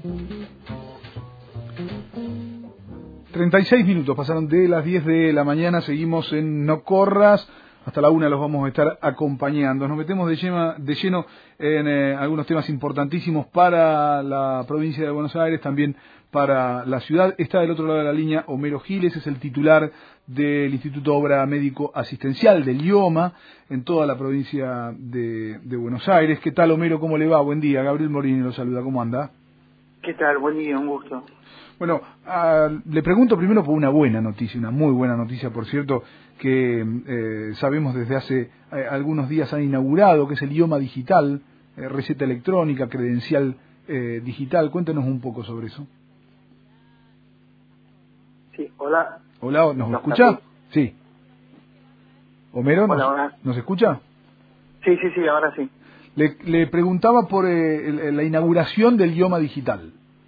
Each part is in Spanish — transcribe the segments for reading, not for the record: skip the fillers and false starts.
36 minutos pasaron de las 10 de la mañana, seguimos en No Corras, hasta la 1 los vamos a estar acompañando. Nos metemos de lleno en algunos temas importantísimos para la provincia de Buenos Aires, también para la ciudad. Está del otro lado de la línea Homero Giles, es el titular del Instituto Obra Médico Asistencial del IOMA en toda la provincia de Buenos Aires. ¿Qué tal, Homero? ¿Cómo le va? Buen día. Gabriel Morini lo saluda. ¿Cómo anda? ¿Qué tal? Buen día, un gusto. Bueno, le pregunto primero por una buena noticia, una muy buena noticia, por cierto, que sabemos desde hace algunos días han inaugurado, que es el IOMA Digital, receta electrónica, credencial digital. Cuéntenos un poco sobre eso. Sí, hola. Hola, ¿nos escucha? Sí. Homero, hola. ¿nos escucha? Sí, ahora sí. Le preguntaba por la inauguración del IOMA Digital.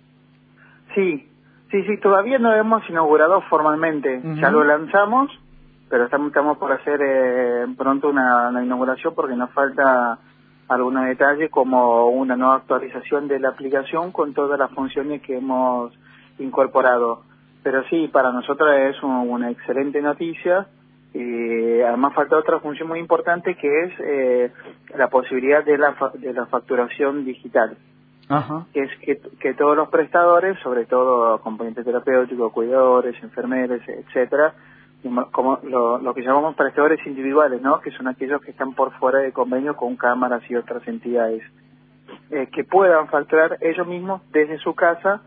Sí, todavía no hemos inaugurado formalmente. Ya lo lanzamos, pero estamos por hacer pronto una inauguración porque nos falta algunos detalles como una nueva actualización de la aplicación con todas las funciones que hemos incorporado. Pero sí, para nosotros es una excelente noticia. Además falta otra función muy importante que es la posibilidad de la facturación digital. Ajá. Que es que todos los prestadores, sobre todo componentes terapéuticos, cuidadores, enfermeros, etcétera, como lo que llamamos prestadores individuales, ¿no? Que son aquellos que están por fuera de convenio con cámaras y otras entidades, que puedan facturar ellos mismos desde su casa,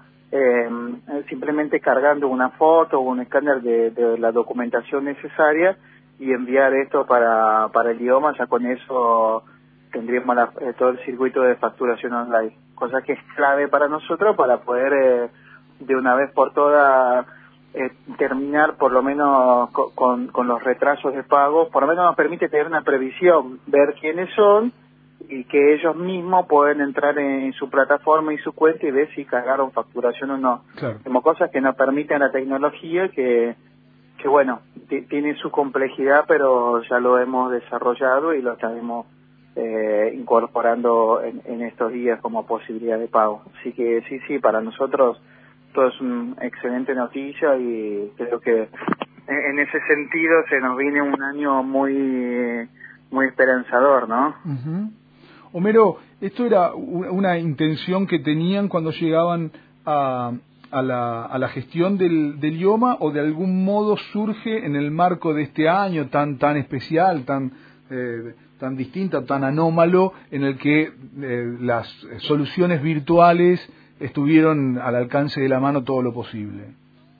simplemente cargando una foto o un escáner de la documentación necesaria y enviar esto para el IOMA. Ya con eso tendríamos todo el circuito de facturación online, cosa que es clave para nosotros para poder de una vez por todas terminar por lo menos con los retrasos de pago. Por lo menos nos permite tener una previsión, ver quiénes son y que ellos mismos pueden entrar en su plataforma y su cuenta y ver si cargaron facturación o no. Claro. Como cosas que nos permiten la tecnología que bueno, tiene su complejidad, pero ya lo hemos desarrollado y lo estaremos incorporando en estos días como posibilidad de pago. Así que sí, para nosotros todo es una excelente noticia y creo que en ese sentido se nos viene un año muy esperanzador, ¿no? Uh-huh. Homero, ¿esto era una intención que tenían cuando llegaban a la gestión del IOMA o de algún modo surge en el marco de este año tan especial, tan distinta, tan anómalo, en el que las soluciones virtuales estuvieron al alcance de la mano todo lo posible?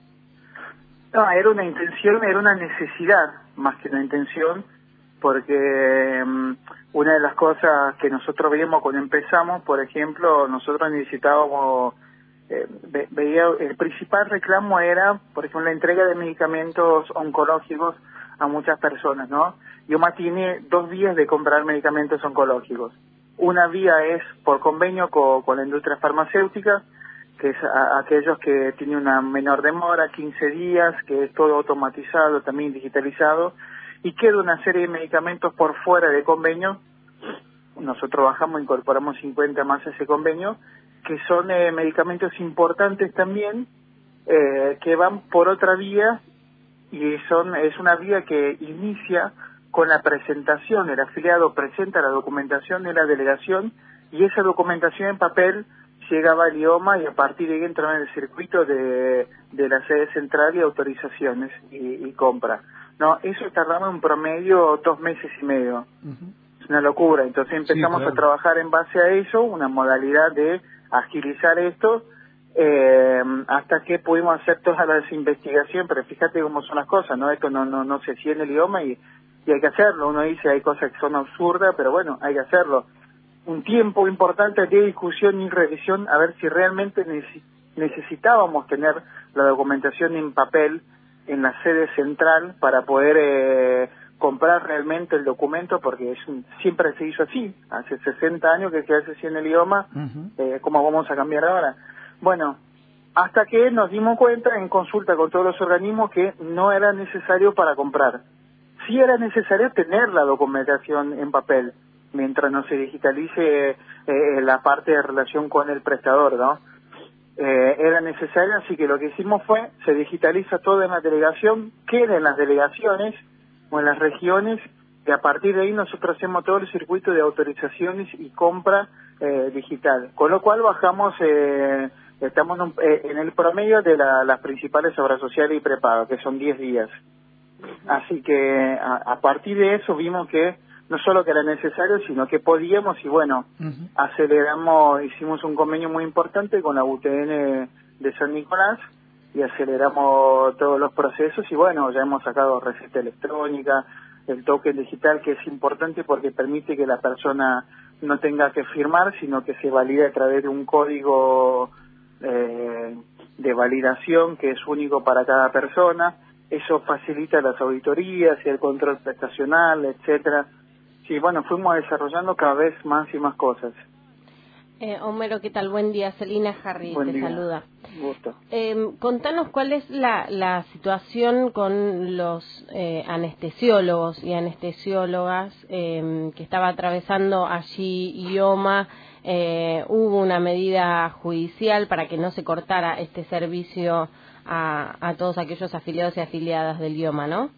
No, era una intención, era una necesidad más que una intención, porque una de las cosas que nosotros veíamos cuando empezamos, por ejemplo, nosotros necesitábamos, veía el principal reclamo era, por ejemplo, la entrega de medicamentos oncológicos a muchas personas, ¿no? IOMA tiene 2 vías de comprar medicamentos oncológicos. Una vía es por convenio con la industria farmacéutica, que es aquellos que tienen una menor demora, 15 días, que es todo automatizado, también digitalizado, y queda una serie de medicamentos por fuera de convenio. Nosotros bajamos, incorporamos 50 más a ese convenio, que son medicamentos importantes también, que van por otra vía, y es una vía que inicia con la presentación. El afiliado presenta la documentación de la delegación y esa documentación en papel llegaba al IOMA y a partir de ahí entraba en el circuito de la sede central y autorizaciones y compra. No, eso tardaba en promedio 2 meses y medio. Uh-huh. Es una locura. Entonces empezamos a trabajar en base a eso, una modalidad de agilizar esto, hasta que pudimos hacer todas las investigaciones. Pero fíjate cómo son las cosas, ¿no? Esto no se sigue en el IOMA y hay que hacerlo. Uno dice hay cosas que son absurdas, pero bueno, hay que hacerlo. Un tiempo importante de discusión y revisión a ver si realmente necesitábamos tener la documentación en papel en la sede central para poder comprar realmente el documento, porque siempre se hizo así. Hace 60 años que se hace así en el IOMA. Uh-huh. ¿Cómo vamos a cambiar ahora? Bueno, hasta que nos dimos cuenta en consulta con todos los organismos que no era necesario para comprar. Sí era necesario tener la documentación en papel, mientras no se digitalice la parte de relación con el prestador, ¿no? era necesario, así que lo que hicimos fue, se digitaliza todo en la delegación, queda en las delegaciones o en las regiones, y a partir de ahí nosotros hacemos todo el circuito de autorizaciones y compra digital, con lo cual bajamos, estamos en el promedio de las principales obras sociales y prepago, que son 10 días. Así que a partir de eso vimos que no solo que era necesario, sino que podíamos, y bueno, aceleramos, hicimos un convenio muy importante con la UTN de San Nicolás y aceleramos todos los procesos, y bueno, ya hemos sacado receta electrónica, el token digital, que es importante porque permite que la persona no tenga que firmar, sino que se valide a través de un código de validación que es único para cada persona. Eso facilita las auditorías y el control prestacional, etcétera. Sí, bueno, fuimos desarrollando cada vez más y más cosas. Homero, ¿qué tal? Buen día. Celina Harry te saluda. Gusto. Contanos cuál es la situación con los anestesiólogos y anestesiólogas que estaba atravesando allí IOMA. Hubo una medida judicial para que no se cortara este servicio a todos aquellos afiliados y afiliadas del IOMA, ¿no?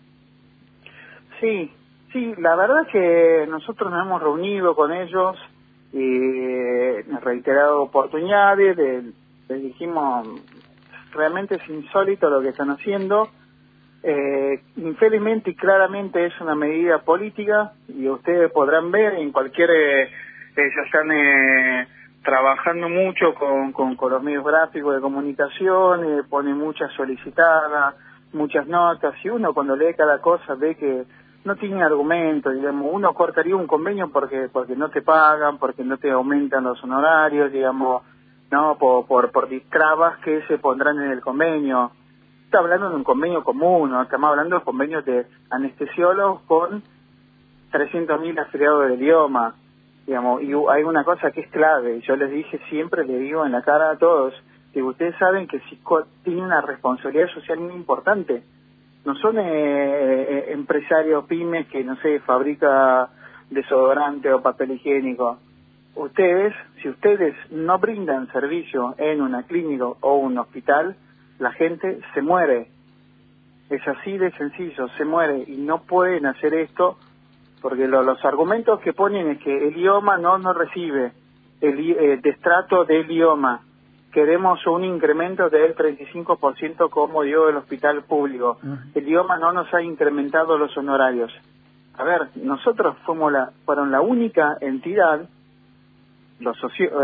Sí, la verdad es que nosotros nos hemos reunido con ellos y en reiteradas oportunidades, les dijimos, realmente es insólito lo que están haciendo. Infelizmente y claramente es una medida política, y ustedes podrán ver en cualquier, ellos están trabajando mucho con los medios gráficos de comunicación, ponen muchas solicitadas, muchas notas, y uno cuando lee cada cosa ve que no tiene argumento, digamos. Uno cortaría un convenio porque no te pagan, porque no te aumentan los honorarios, digamos, no por trabas que se pondrán en el convenio. Está hablando de un convenio común, ¿no? Estamos hablando de convenios de anestesiólogos con 300.000 afiliados del IOMA, digamos. Y hay una cosa que es clave, yo les dije siempre, les digo en la cara a todos, que ustedes saben que SICOT tiene una responsabilidad social muy importante. No son empresarios pymes que, no sé, fabrica desodorante o papel higiénico. Ustedes, si ustedes no brindan servicio en una clínica o un hospital, la gente se muere. Es así de sencillo, se muere, y no pueden hacer esto porque los argumentos que ponen es que el IOMA no recibe el destrato del IOMA. Queremos un incremento del 35% como dio el hospital público. El IOMA no nos ha incrementado los honorarios. A ver, nosotros fueron la única entidad, los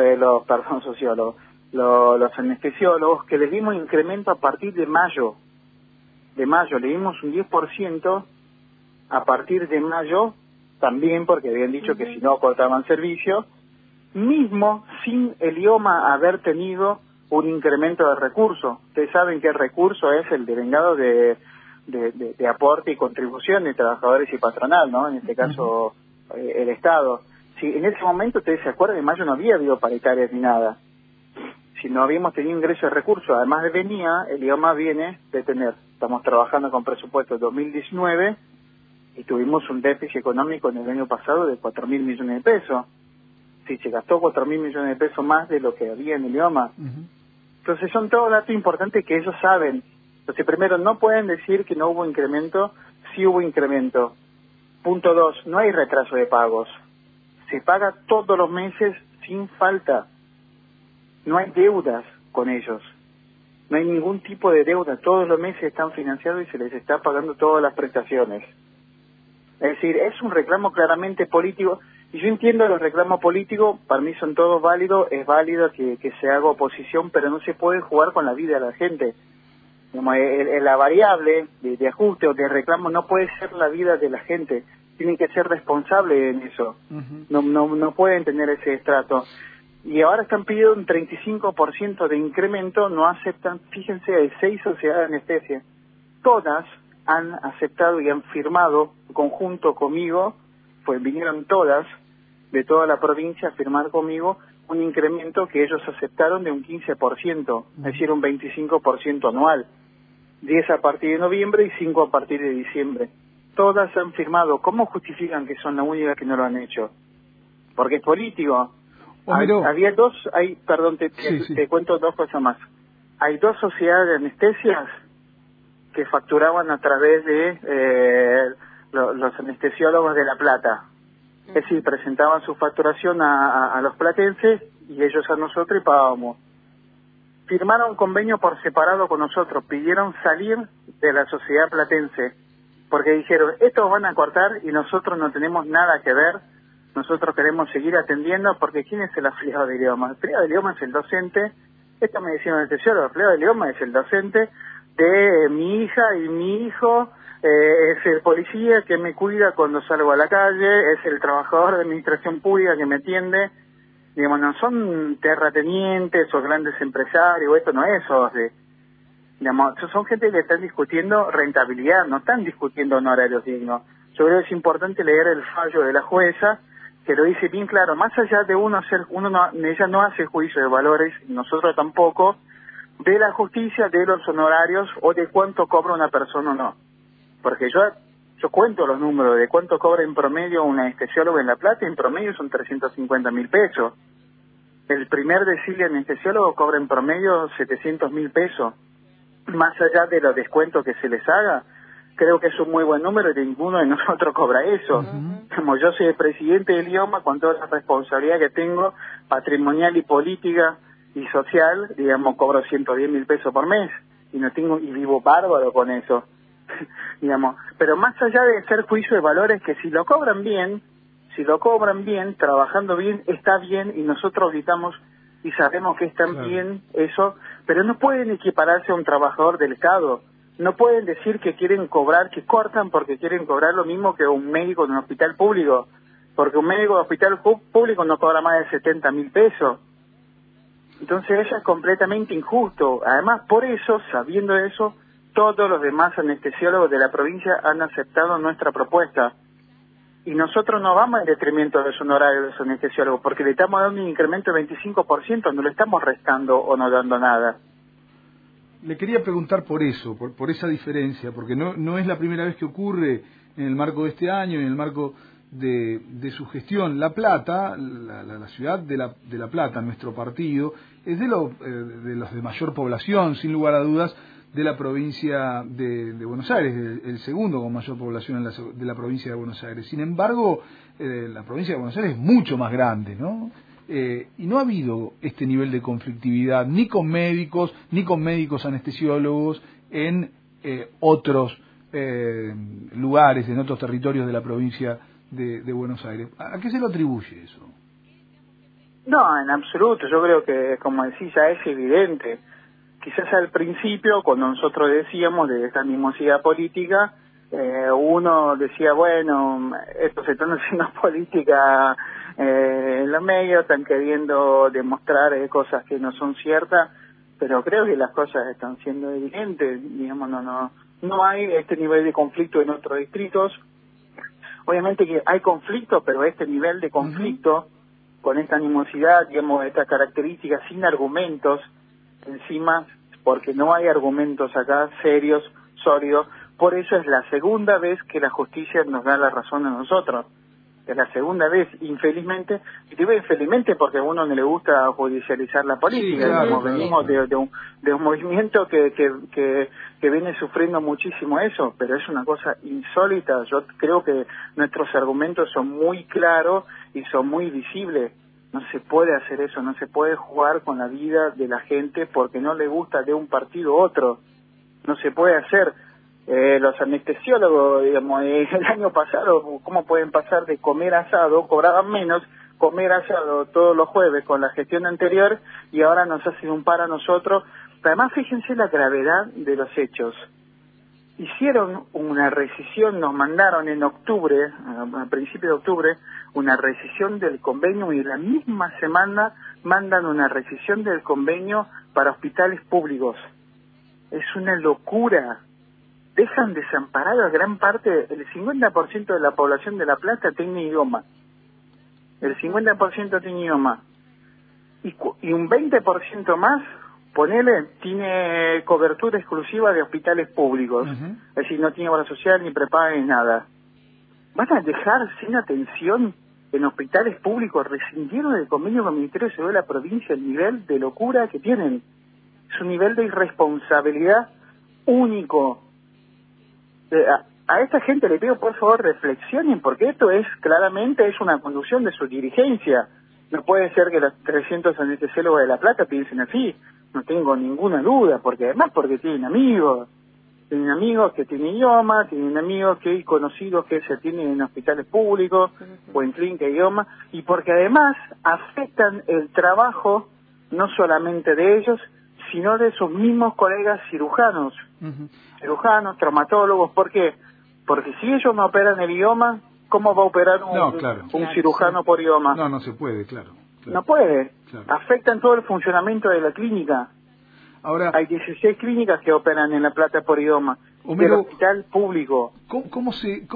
anestesiólogos, que le dimos incremento a partir de mayo. Le dimos un 10% a partir de mayo, también porque habían dicho que si no cortaban servicio, mismo sin el IOMA haber tenido un incremento de recursos. Ustedes saben que el recurso es el devengado de aporte y contribución de trabajadores y patronal, ¿no? En este caso, el Estado. Si en ese momento, ustedes se acuerdan, en mayo no había habido paritarias ni nada. Si no habíamos tenido ingreso de recursos, además de el IOMA viene de tener, estamos trabajando con presupuesto 2019 y tuvimos un déficit económico en el año pasado de 4.000 millones de pesos. Sí, se gastó 4.000 millones de pesos más de lo que había en el IOMA. Entonces son todos datos importantes que ellos saben. Entonces, primero, no pueden decir que no hubo incremento, sí hubo incremento. Punto 2, no hay retraso de pagos. Se paga todos los meses sin falta. No hay deudas con ellos. No hay ningún tipo de deuda. Todos los meses están financiados y se les está pagando todas las prestaciones. Es decir, es un reclamo claramente político. Y yo entiendo los reclamos políticos, para mí son todos válidos, es válido que se haga oposición, pero no se puede jugar con la vida de la gente. Como la variable de ajuste o de reclamo no puede ser la vida de la gente, tienen que ser responsables en eso, no pueden tener ese estrato. Y ahora están pidiendo un 35% de incremento, no aceptan, fíjense, hay 6 sociedades de anestesia, todas han aceptado y han firmado conjunto conmigo, pues vinieron todas de toda la provincia a firmar conmigo un incremento que ellos aceptaron de un 15%, es decir, un 25% anual, 10 a partir de noviembre y 5 a partir de diciembre. Todas han firmado. ¿Cómo justifican que son las únicas que no lo han hecho? Porque es político. Había dos, perdón, te cuento dos cosas más. Hay dos sociedades de anestesias que facturaban a través de los anestesiólogos de La Plata. Es decir, presentaban su facturación a los platenses y ellos a nosotros y pagábamos. Firmaron un convenio por separado con nosotros, pidieron salir de la sociedad platense, porque dijeron, estos van a cortar y nosotros no tenemos nada que ver, nosotros queremos seguir atendiendo, porque ¿quién es el afiliado de idioma? El afiliado de idioma es el docente, esto me decían el anestesiólogo, el afiliado de idioma es el docente de mi hija y mi hijo, es el policía que me cuida cuando salgo a la calle, es el trabajador de administración pública que me atiende. Digamos, no son terratenientes o grandes empresarios, esto no es digamos, son gente que están discutiendo rentabilidad, no están discutiendo honorarios dignos. Yo creo que es importante leer el fallo de la jueza, que lo dice bien claro, más allá de ella no hace juicio de valores, nosotros tampoco, de la justicia, de los honorarios o de cuánto cobra una persona o no. Porque yo cuento los números de cuánto cobra en promedio un anestesiólogo en La Plata, en promedio son 350.000 pesos. El primer decile anestesiólogo cobra en promedio 700.000 pesos. Más allá de los descuentos que se les haga, creo que es un muy buen número y ninguno de nosotros cobra eso. Como yo soy el presidente del idioma, con toda la responsabilidad que tengo, patrimonial y política y social, digamos, cobro 110.000 pesos por mes y vivo bárbaro con eso. Digamos, pero más allá de hacer juicio de valores, que si lo cobran bien, trabajando bien, está bien y nosotros gritamos y sabemos que están bien eso, pero no pueden equipararse a un trabajador del Estado. No pueden decir que quieren cobrar, que cortan porque quieren cobrar lo mismo que un médico de un hospital público, porque un médico de hospital público no cobra más de 70.000 pesos. Entonces eso es completamente injusto. Además, por eso, sabiendo eso, todos los demás anestesiólogos de la provincia han aceptado nuestra propuesta. Y nosotros no vamos en detrimento de los honorarios de los anestesiólogos, porque le estamos dando un incremento del 25%, no le estamos restando o no dando nada. Le quería preguntar por eso, por esa diferencia, porque no es la primera vez que ocurre en el marco de este año, en el marco de su gestión. La Plata, la ciudad de La Plata, nuestro partido, es de los de mayor población, sin lugar a dudas, de la provincia de Buenos Aires, el segundo con mayor población de la provincia de Buenos Aires. Sin embargo, la provincia de Buenos Aires es mucho más grande, ¿no? Y no ha habido este nivel de conflictividad ni con médicos anestesiólogos en otros lugares, en otros territorios de la provincia de Buenos Aires. ¿A qué se lo atribuye eso? No, en absoluto. Yo creo que, como decís, ya es evidente. Quizás al principio, cuando nosotros decíamos de esta animosidad política, uno decía, bueno, esto se están haciendo política en los medios, están queriendo demostrar cosas que no son ciertas, pero creo que las cosas están siendo evidentes. Digamos, no hay este nivel de conflicto en otros distritos. Obviamente que hay conflicto, pero este nivel de conflicto, con esta animosidad, digamos, estas características, sin argumentos, encima, porque no hay argumentos acá serios, sólidos. Por eso es la segunda vez que la justicia nos da la razón a nosotros. Es la segunda vez, infelizmente, y digo infelizmente porque a uno no le gusta judicializar la política. Sí, claro, venimos de un movimiento que viene sufriendo muchísimo eso, pero es una cosa insólita. Yo creo que nuestros argumentos son muy claros y son muy visibles. No se puede hacer eso, no se puede jugar con la vida de la gente porque no le gusta de un partido u otro. No se puede hacer. Los anestesiólogos, digamos, el año pasado, ¿cómo pueden pasar de comer asado, cobraban menos, comer asado todos los jueves con la gestión anterior y ahora nos hacen un par a nosotros? Además, fíjense la gravedad de los hechos. Hicieron una rescisión, nos mandaron en octubre, a principios de octubre, una rescisión del convenio y la misma semana mandan una rescisión del convenio para hospitales públicos. Es una locura. Dejan desamparada gran parte, el 50% de la población de La Plata tiene idioma. El 50% tiene idioma. Y un 20% más, ponele, tiene cobertura exclusiva de hospitales públicos. Es decir, no tiene obra social, ni prepaga, ni nada. ¿Van a dejar sin atención en hospitales públicos rescindieron el convenio con el Ministerio de Salud de la provincia, el nivel de locura que tienen. Es un nivel de irresponsabilidad único. A esta gente le pido por favor reflexionen, porque esto es claramente es una conducción de su dirigencia. No puede ser que los 300 anestesiólogos de La Plata piensen así, no tengo ninguna duda, porque además porque tienen amigos que tienen idioma, tienen amigos que conocidos que se atienden en hospitales públicos o en clínica de idioma, y porque además afectan el trabajo no solamente de ellos, sino de sus mismos colegas cirujanos, cirujanos, traumatólogos. ¿Por qué? Porque si ellos no operan el idioma, ¿cómo va a operar un cirujano por idioma? No se puede, claro. No puede. Claro. Afectan todo el funcionamiento de la clínica. Ahora, hay 16 clínicas que operan en La Plata por idioma. Del hospital público. ¿Cómo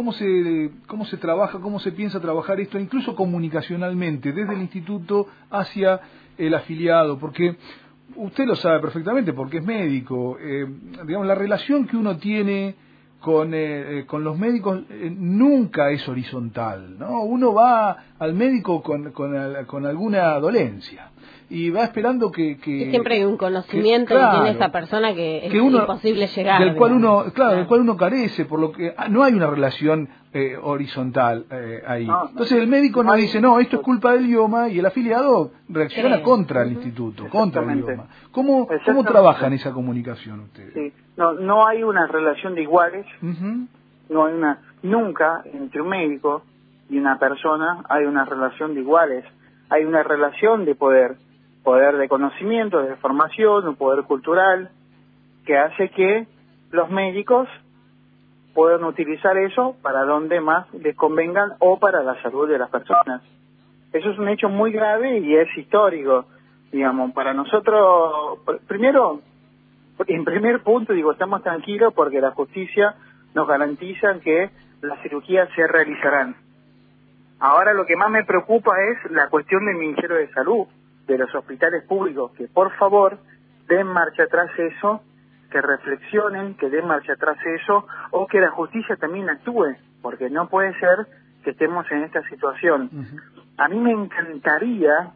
se trabaja, cómo se piensa trabajar esto, incluso comunicacionalmente, desde el instituto hacia el afiliado? Porque usted lo sabe perfectamente, porque es médico. Digamos, la relación que uno tiene con los médicos nunca es horizontal, ¿no? Uno va al médico con alguna dolencia y va esperando que siempre hay un conocimiento que tiene esa persona que es imposible llegar, del cual uno carece, por lo que no hay una relación horizontal ahí. Entonces el médico no dice, no, esto es culpa del idioma, y el afiliado reacciona contra el instituto, contra el idioma. ¿Cómo trabajan esa comunicación ustedes? Sí. No hay una relación de iguales, no hay nunca entre un médico y una persona hay una relación de iguales, hay una relación de poder de conocimiento, de formación, un poder cultural, que hace que los médicos puedan utilizar eso para donde más les convengan o para la salud de las personas. Eso es un hecho muy grave y es histórico, digamos, para nosotros. Primero, en primer punto, estamos tranquilos porque la justicia nos garantiza que las cirugías se realizarán. Ahora lo que más me preocupa es la cuestión del Ministerio de Salud, de los hospitales públicos, que por favor den marcha atrás eso, que reflexionen, que den marcha atrás eso, o que la justicia también actúe, porque no puede ser que estemos en esta situación. A mí me encantaría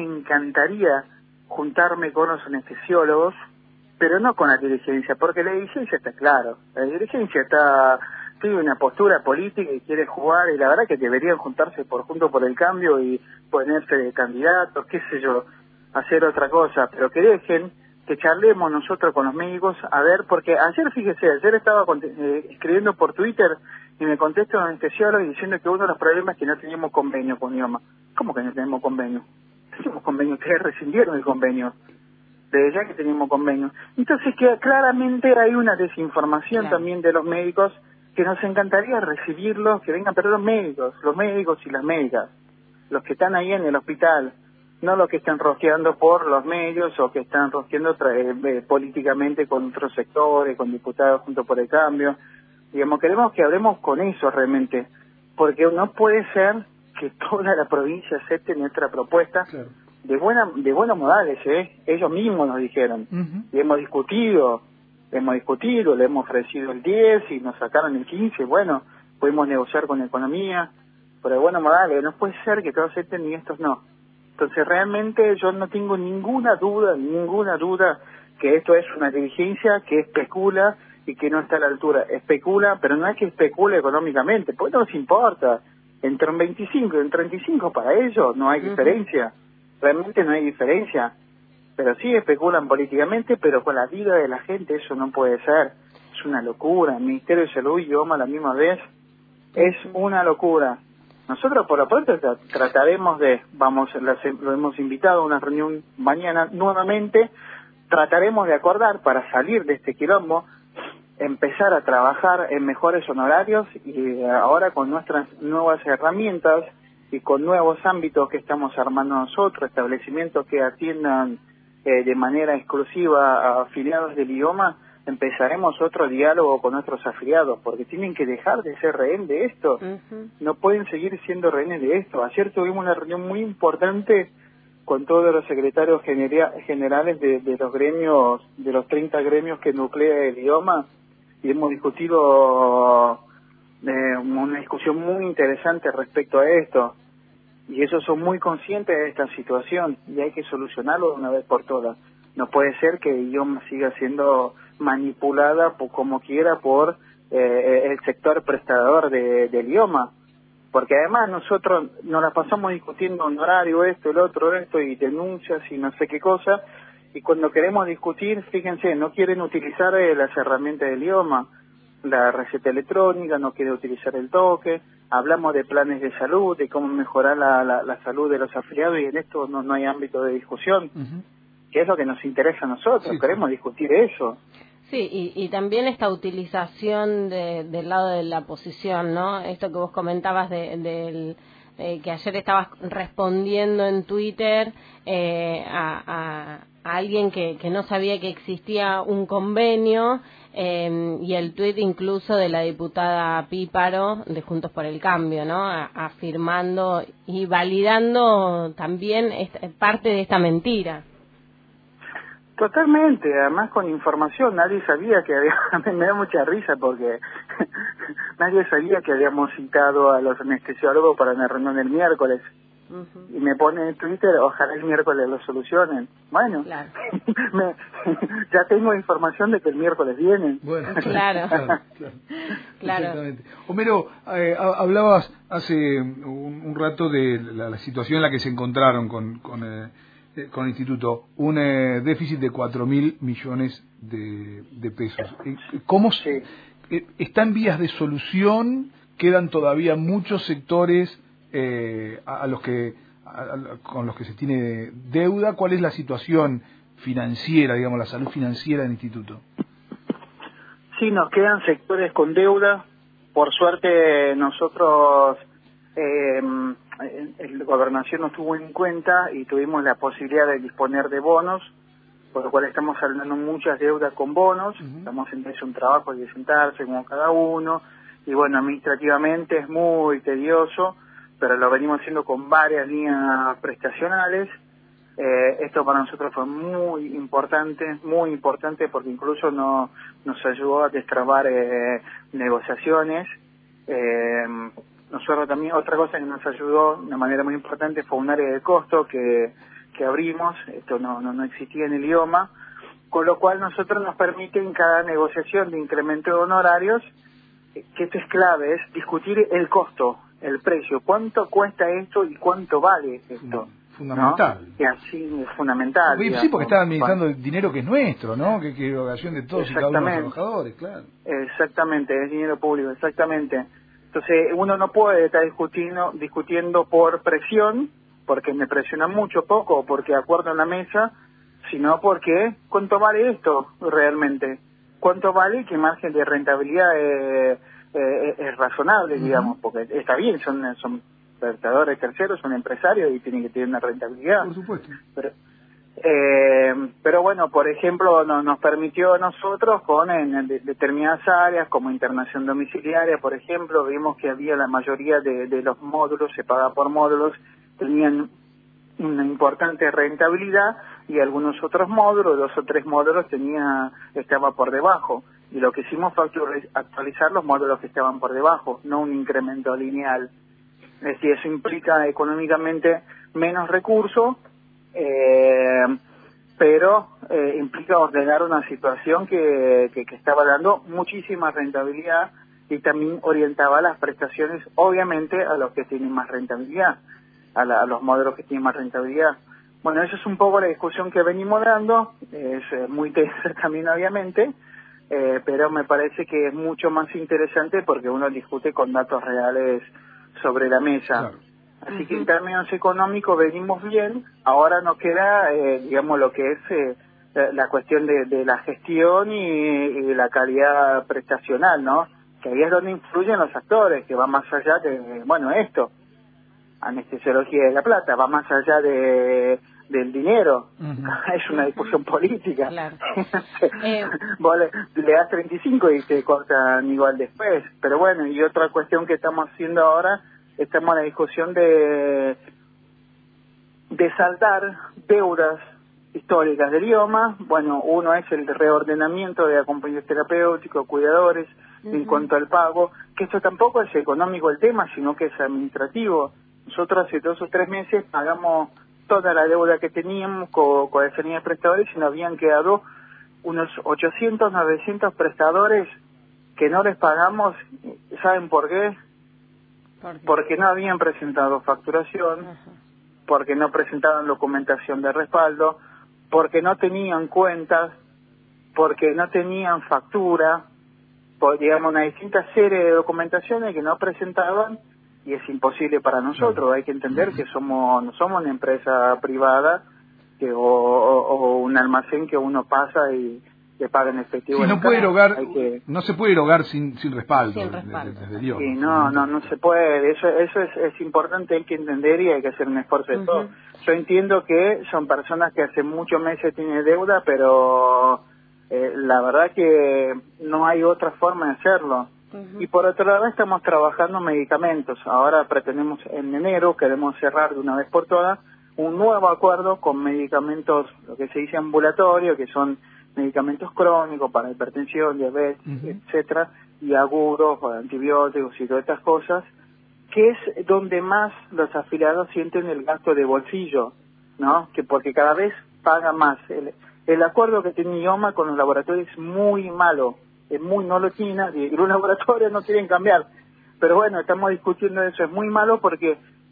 juntarme con los anestesiólogos, pero no con la dirigencia, porque la dirigencia está claro, la dirigencia tiene una postura política y quiere jugar, y la verdad que deberían juntarse junto por el cambio y ponerse de candidatos, qué sé yo, hacer otra cosa, pero que dejen que charlemos nosotros con los médicos, a ver, porque ayer estaba escribiendo por Twitter y me contesta un anestesiólogo diciendo que uno de los problemas es que no teníamos convenio con idioma. ¿Cómo que no tenemos convenio? Tenemos convenio, ustedes rescindieron el convenio. Desde ya que teníamos convenio. Entonces que claramente hay una desinformación también de los médicos, que nos encantaría recibirlos, que vengan, pero los médicos y las médicas, los que están ahí en el hospital, no los que están rosqueando por los medios o que están rosqueando políticamente con otros sectores, con diputados junto por el cambio. Digamos, queremos que hablemos con eso realmente, porque no puede ser que toda la provincia acepte nuestra propuesta. Claro. De buenos modales, ellos mismos nos dijeron, y hemos discutido, le hemos ofrecido el 10 y nos sacaron el 15, bueno, pudimos negociar con economía, pero de buenos modales, no puede ser que todos acepten y estos no. Entonces realmente yo no tengo ninguna duda que esto es una dirigencia que especula y que no está a la altura. Especula, pero no es que especule económicamente, porque no nos importa. Entre un 25 y un 35 para ellos no hay diferencia. Realmente no hay diferencia, pero sí especulan políticamente, pero con la vida de la gente eso no puede ser, es una locura. El Ministerio de Salud y idioma a la misma vez es una locura. Nosotros por lo pronto trataremos lo hemos invitado a una reunión mañana nuevamente, trataremos de acordar para salir de este quilombo, empezar a trabajar en mejores honorarios y ahora con nuestras nuevas herramientas y con nuevos ámbitos que estamos armando nosotros, establecimientos que atiendan de manera exclusiva a afiliados del idioma, empezaremos otro diálogo con nuestros afiliados, porque tienen que dejar de ser rehén de esto, no pueden seguir siendo rehenes de esto. Ayer tuvimos una reunión muy importante con todos los secretarios generales de los gremios, de los 30 gremios que nuclea el idioma, y hemos discutido una discusión muy interesante respecto a esto. y ellos son muy conscientes de esta situación y hay que solucionarlo de una vez por todas. No puede ser que el idioma siga siendo manipulada como quiera por el sector prestador del idioma, porque además nosotros nos la pasamos discutiendo honorario, esto, el otro, esto, y denuncias y no sé qué cosa, y cuando queremos discutir, fíjense, no quieren utilizar las herramientas del idioma, la receta electrónica, no quieren utilizar el toque, hablamos de planes de salud, de cómo mejorar la salud de los afiliados, y en esto no hay ámbito de discusión, que es lo que nos interesa a nosotros, queremos discutir eso. Sí, y también esta utilización del lado de la oposición, ¿no? Esto que vos comentabas que ayer estabas respondiendo en Twitter a alguien que no sabía que existía un convenio, y el tuit incluso de la diputada Píparo de Juntos por el Cambio, ¿no? Afirmando y validando también parte de esta mentira. Totalmente, además con información, nadie sabía que había, me da mucha risa porque nadie sabía que habíamos citado a los anestesiólogos para una reunión del miércoles. Y me pone en Twitter, ojalá el miércoles lo solucionen. Bueno, claro. Ya tengo información de que el miércoles vienen. Bueno, claro. Exactamente. Homero, hablabas hace un rato de la situación en la que se encontraron con el instituto, un déficit de 4.000 millones de pesos. ¿Cómo está en vías de solución? ¿Quedan todavía muchos sectores con los que se tiene deuda? ¿Cuál es la situación financiera, digamos, la salud financiera del instituto? Sí, nos quedan sectores con deuda. Por suerte nosotros, el gobernación nos tuvo en cuenta y tuvimos la posibilidad de disponer de bonos, por lo cual estamos saldando muchas deudas con bonos. Estamos en un trabajo de sentarse como cada uno, y bueno, administrativamente es muy tedioso, pero lo venimos haciendo con varias líneas prestacionales. Esto para nosotros fue muy importante porque incluso nos ayudó a destrabar negociaciones. Nosotros también, otra cosa que nos ayudó de una manera muy importante fue un área de costo que abrimos. Esto no existía en el idioma, con lo cual nosotros nos permite en cada negociación de incremento de honorarios, que esto es clave, es discutir el costo, el precio, cuánto cuesta esto y cuánto vale esto. Fundamental. ¿No? Y así es fundamental. Sí, porque están administrando el dinero que es nuestro, ¿no? Que es erogación de todos y cada uno de los trabajadores, claro. Exactamente, es dinero público, exactamente. Entonces, uno no puede estar discutiendo por presión, porque me presiona mucho, poco, porque acuerdo en la mesa, sino porque ¿cuánto vale esto realmente? ¿Cuánto vale? ¿Qué margen de rentabilidad es razonable, digamos? Porque está bien, son prestadores terceros, son empresarios y tienen que tener una rentabilidad. Por supuesto. Pero bueno, por ejemplo, nos permitió a nosotros en determinadas áreas, como internación domiciliaria, por ejemplo, vimos que había la mayoría de los módulos, se paga por módulos, tenían una importante rentabilidad, y algunos otros módulos, 2 o 3 módulos, estaba por debajo. Y lo que hicimos fue actualizar los módulos que estaban por debajo, no un incremento lineal. Es decir, eso implica económicamente menos recursos, pero implica ordenar una situación que estaba dando muchísima rentabilidad, y también orientaba las prestaciones, obviamente, a los que tienen más rentabilidad, a los módulos que tienen más rentabilidad. Bueno, esa es un poco la discusión que venimos dando, es muy tensa también, obviamente, pero me parece que es mucho más interesante porque uno discute con datos reales sobre la mesa. Claro. Así que en términos económicos venimos bien. Ahora nos queda, digamos, lo que es la cuestión de la gestión y la calidad prestacional, ¿no? Que ahí es donde influyen los actores, que va más allá de, bueno, esto, anestesiología de la plata, va más allá del dinero. Es una discusión política. Claro. Vos le das 35 y te cortan igual después. Pero bueno, y otra cuestión que estamos haciendo ahora, estamos en la discusión de saldar deudas históricas del idioma. Bueno, uno es el reordenamiento de acompañantes terapéuticos, cuidadores, en cuanto al pago, que esto tampoco es económico el tema, sino que es administrativo. Nosotros hace 2 o 3 meses pagamos toda la deuda que teníamos con esa línea de prestadores y nos habían quedado unos 800, 900 prestadores que no les pagamos. ¿Saben por qué? Porque no habían presentado facturación, porque no presentaban documentación de respaldo, porque no tenían cuentas, porque no tenían factura, digamos, una distinta serie de documentaciones que no presentaban, y es imposible para nosotros. Hay que entender que no somos una empresa privada o un almacén que uno pasa y le paga en efectivo. Sí, no se puede erogar sin respaldo. Desde Dios. Sí, no se puede. Eso es importante, hay que entender y hay que hacer un esfuerzo de todo. Yo entiendo que son personas que hace muchos meses tienen deuda, pero la verdad que no hay otra forma de hacerlo. Y por otro lado estamos trabajando medicamentos. Ahora pretendemos en enero, queremos cerrar de una vez por todas un nuevo acuerdo con medicamentos, lo que se dice ambulatorio, que son medicamentos crónicos para hipertensión, diabetes, etcétera, y agudos, para antibióticos y todas estas cosas, que es donde más los afiliados sienten el gasto de bolsillo, ¿no? Que porque cada vez paga más. El acuerdo que tiene IOMA con los laboratorios es muy malo, no lo tiene nadie, y los laboratorios no quieren cambiar. Pero bueno, estamos discutiendo eso, es muy malo porque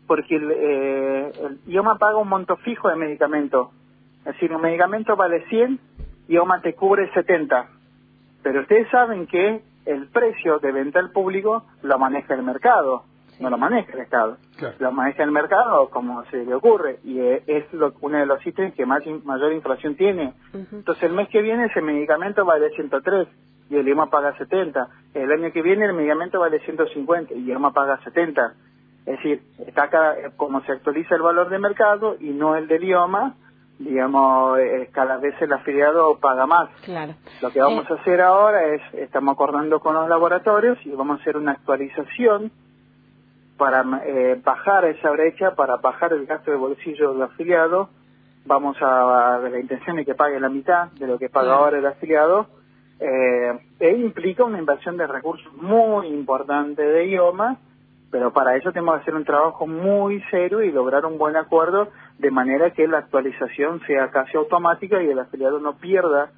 el IOMA paga un monto fijo de medicamento. Es decir, un medicamento vale 100, IOMA te cubre 70. Pero ustedes saben que el precio de venta al público lo maneja el mercado, no lo maneja el Estado. Claro. Lo maneja el mercado como se le ocurre, y es uno de los ítems que mayor inflación tiene. Entonces el mes que viene ese medicamento vale 103 y el IOMA paga 70. El año que viene el medicamento vale 150 y IOMA paga 70. Es decir, está como se actualiza el valor de mercado y no el del IOMA, digamos, cada vez el afiliado paga más. Claro. Lo que vamos a hacer ahora estamos acordando con los laboratorios y vamos a hacer una actualización para bajar esa brecha, para bajar el gasto de bolsillo del afiliado. La intención es que pague la mitad de lo que paga ahora el afiliado, implica una inversión de recursos muy importante de IOMA, pero para eso tenemos que hacer un trabajo muy serio y lograr un buen acuerdo de manera que la actualización sea casi automática y el afiliado no pierda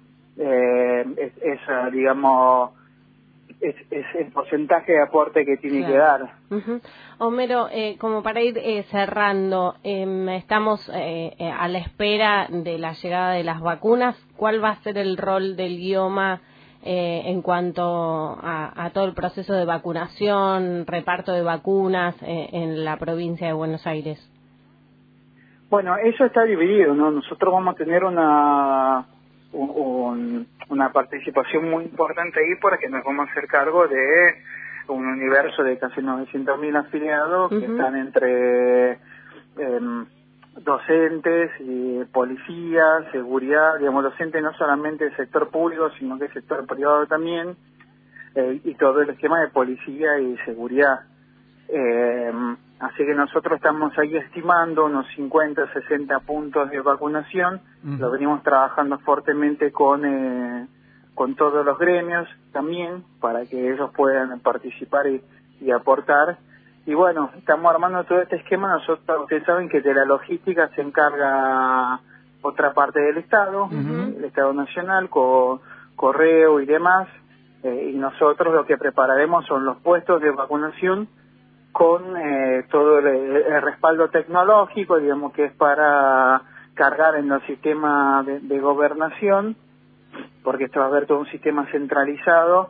esa, digamos, es el porcentaje de aporte que tiene que dar. Homero, como para ir cerrando, estamos a la espera de la llegada de las vacunas. ¿Cuál va a ser el rol del IOMA en cuanto a todo el proceso de vacunación, reparto de vacunas en la provincia de Buenos Aires? Bueno, eso está dividido, ¿no? Nosotros vamos a tener una participación muy importante ahí porque nos vamos a hacer cargo de un universo de casi 900.000 afiliados que están entre docentes, policías, seguridad, digamos, docentes no solamente del sector público, sino que del sector privado también, y todo el esquema de policía y seguridad. Así que nosotros estamos ahí estimando unos 50, 60 puntos de vacunación. Lo venimos trabajando fuertemente con todos los gremios también, para que ellos puedan participar y aportar. Y bueno, estamos armando todo este esquema. Ustedes saben que de la logística se encarga otra parte del Estado, el Estado Nacional, con correo y demás. Y nosotros lo que prepararemos son los puestos de vacunación con todo el respaldo tecnológico, digamos, que es para cargar en los sistemas de gobernación, porque esto va a haber todo un sistema centralizado,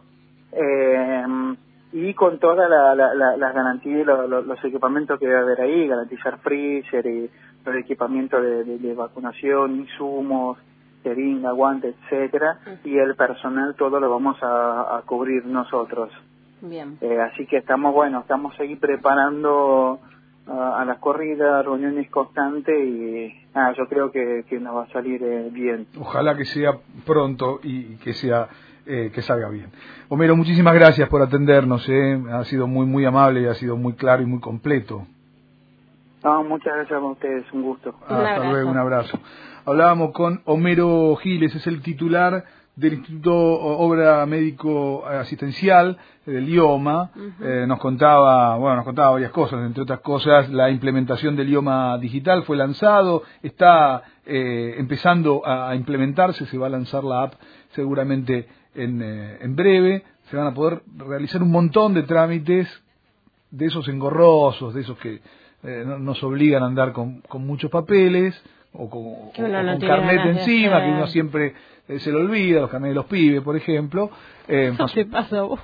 y con todas las garantías y los equipamientos que debe haber ahí, garantizar freezer y los equipamientos de vacunación, insumos, jeringa, guantes, etcétera, y el personal todo lo vamos a cubrir nosotros. Bien. Así que estamos ahí preparando a las corridas, reuniones constantes y yo creo que nos va a salir bien. Ojalá que sea pronto y que salga bien. Homero, muchísimas gracias por atendernos, ha sido muy amable y ha sido muy claro y muy completo. No, muchas gracias a ustedes, un gusto. Hasta luego, un abrazo. Hablábamos con Homero Giles, es el titular del Instituto Obra Médico Asistencial del IOMA. Nos contaba varias cosas, entre otras cosas la implementación del IOMA digital fue lanzado, está empezando a implementarse, se va a lanzar la app seguramente en breve, se van a poder realizar un montón de trámites de esos engorrosos, de esos que nos obligan a andar con muchos papeles, o con carnet encima, que uno siempre se lo olvida, los carnets de los pibes, por ejemplo. ¿Eso te pasó a vos?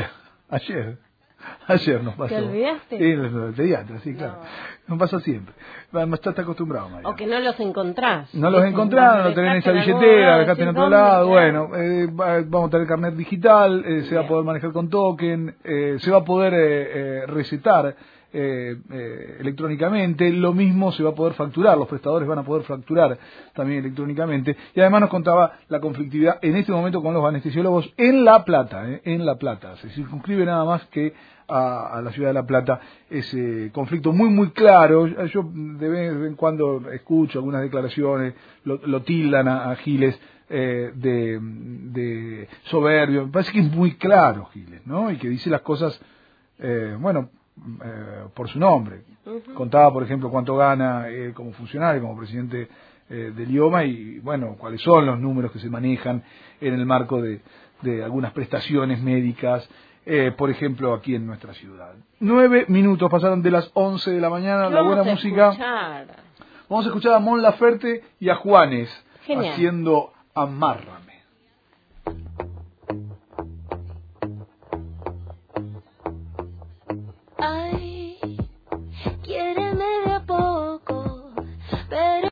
Ayer nos pasó. ¿Te olvidaste? Sí, el pediatra, sí, claro. Nos pasa siempre. Está acostumbrado, María. O que no los encontrás. No los encontrás, no tenés en esa billetera, dejaste en otro lado. Bueno, vamos a tener carnet digital, se va a poder manejar con token, se va a poder recetar electrónicamente, lo mismo se va a poder facturar, los prestadores van a poder facturar también electrónicamente, y además nos contaba la conflictividad en este momento con los anestesiólogos en La Plata, se circunscribe nada más que a la ciudad de La Plata ese conflicto muy claro. Yo de vez en cuando escucho algunas declaraciones, lo tildan a Giles de soberbio, me parece que es muy claro Giles, ¿no? Y que dice las cosas, por su nombre. Contaba, por ejemplo, cuánto gana como funcionario, como presidente del IOMA, y bueno, cuáles son los números que se manejan en el marco de algunas prestaciones médicas, por ejemplo, aquí en nuestra ciudad. 9 minutos pasaron de las 11 de la mañana, la buena música. Vamos a escuchar a Mon Laferte y a Juanes. Genial. Haciendo Amarra.